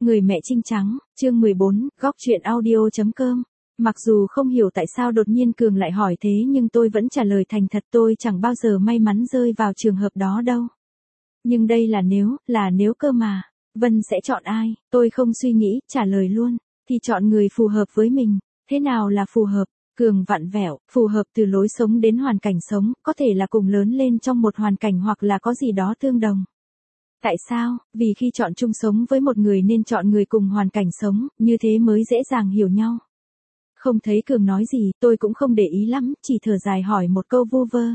Người mẹ trinh trắng, chương 14, góc truyện audio.com. Mặc dù không hiểu tại sao đột nhiên Cường lại hỏi thế nhưng tôi vẫn trả lời thành thật, tôi chẳng bao giờ may mắn rơi vào trường hợp đó đâu. Nhưng đây là nếu cơ mà. Vân sẽ chọn ai? Tôi không suy nghĩ, trả lời luôn. Thì chọn người phù hợp với mình. Thế nào là phù hợp? Cường vặn vẹo, phù hợp từ lối sống đến hoàn cảnh sống, có thể là cùng lớn lên trong một hoàn cảnh hoặc là có gì đó tương đồng. Tại sao? Vì khi chọn chung sống với một người nên chọn người cùng hoàn cảnh sống, như thế mới dễ dàng hiểu nhau. Không thấy Cường nói gì, tôi cũng không để ý lắm, chỉ thở dài hỏi một câu vu vơ.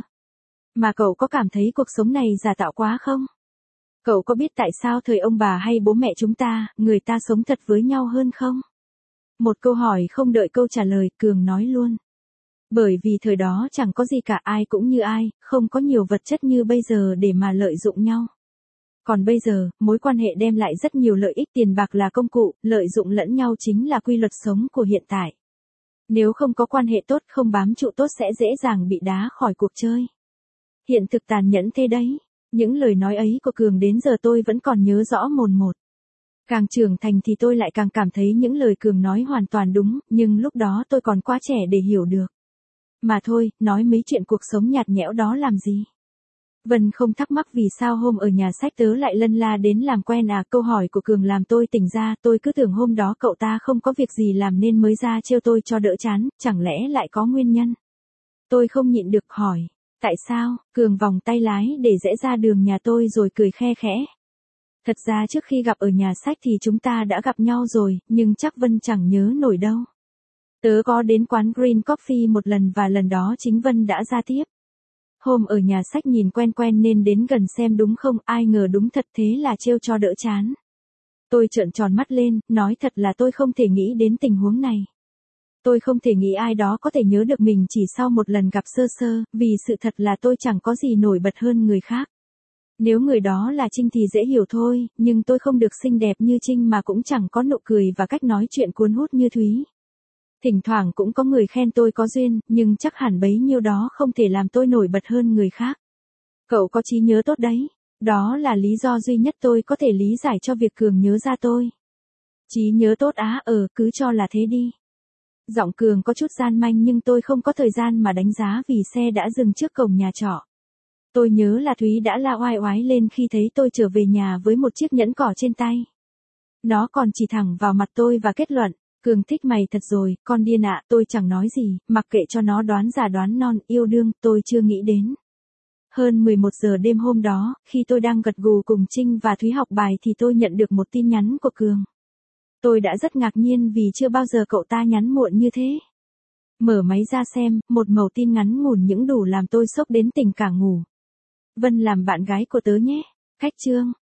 Mà cậu có cảm thấy cuộc sống này giả tạo quá không? Cậu có biết tại sao thời ông bà hay bố mẹ chúng ta, người ta sống thật với nhau hơn không? Một câu hỏi không đợi câu trả lời, Cường nói luôn. Bởi vì thời đó chẳng có gì cả, ai cũng như ai, không có nhiều vật chất như bây giờ để mà lợi dụng nhau. Còn bây giờ, mối quan hệ đem lại rất nhiều lợi ích, tiền bạc là công cụ, lợi dụng lẫn nhau chính là quy luật sống của hiện tại. Nếu không có quan hệ tốt, không bám trụ tốt sẽ dễ dàng bị đá khỏi cuộc chơi. Hiện thực tàn nhẫn thế đấy. Những lời nói ấy của Cường đến giờ tôi vẫn còn nhớ rõ mồn một. Càng trưởng thành thì tôi lại càng cảm thấy những lời Cường nói hoàn toàn đúng, nhưng lúc đó tôi còn quá trẻ để hiểu được. Mà thôi, nói mấy chuyện cuộc sống nhạt nhẽo đó làm gì? Vân không thắc mắc vì sao hôm ở nhà sách tớ lại lân la đến làm quen à? Câu hỏi của Cường làm tôi tỉnh ra, tôi cứ tưởng hôm đó cậu ta không có việc gì làm nên mới ra trêu tôi cho đỡ chán, chẳng lẽ lại có nguyên nhân? Tôi không nhịn được hỏi, tại sao? Cường vòng tay lái để rẽ ra đường nhà tôi rồi cười khe khẽ. Thật ra trước khi gặp ở nhà sách thì chúng ta đã gặp nhau rồi, nhưng chắc Vân chẳng nhớ nổi đâu. Tớ có đến quán Green Coffee một lần và lần đó chính Vân đã ra tiếp. Hôm ở nhà sách nhìn quen quen nên đến gần xem đúng không, ai ngờ đúng thật, thế là trêu cho đỡ chán. Tôi trợn tròn mắt lên, nói thật là tôi không thể nghĩ đến tình huống này. Tôi không thể nghĩ ai đó có thể nhớ được mình chỉ sau một lần gặp sơ sơ, vì sự thật là tôi chẳng có gì nổi bật hơn người khác. Nếu người đó là Trinh thì dễ hiểu thôi, nhưng tôi không được xinh đẹp như Trinh mà cũng chẳng có nụ cười và cách nói chuyện cuốn hút như Thúy. Thỉnh thoảng cũng có người khen tôi có duyên, nhưng chắc hẳn bấy nhiêu đó không thể làm tôi nổi bật hơn người khác. Cậu có trí nhớ tốt đấy. Đó là lý do duy nhất tôi có thể lý giải cho việc Cường nhớ ra tôi. Trí nhớ tốt á? Cứ cho là thế đi. Giọng Cường có chút gian manh nhưng tôi không có thời gian mà đánh giá vì xe đã dừng trước cổng nhà trọ. Tôi nhớ là Thúy đã la oai oái lên khi thấy tôi trở về nhà với một chiếc nhẫn cỏ trên tay. Nó còn chỉ thẳng vào mặt tôi và kết luận, Cường thích mày thật rồi, con điên ạ. Tôi chẳng nói gì, mặc kệ cho nó đoán già đoán non, yêu đương, tôi chưa nghĩ đến. Hơn 11 giờ đêm hôm đó, khi tôi đang gật gù cùng Trinh và Thúy học bài thì tôi nhận được một tin nhắn của Cường. Tôi đã rất ngạc nhiên vì chưa bao giờ cậu ta nhắn muộn như thế. Mở máy ra xem, một mẩu tin ngắn ngủn những đủ làm tôi sốc đến tỉnh cả ngủ. Vân làm bạn gái của tớ nhé. Khách chương.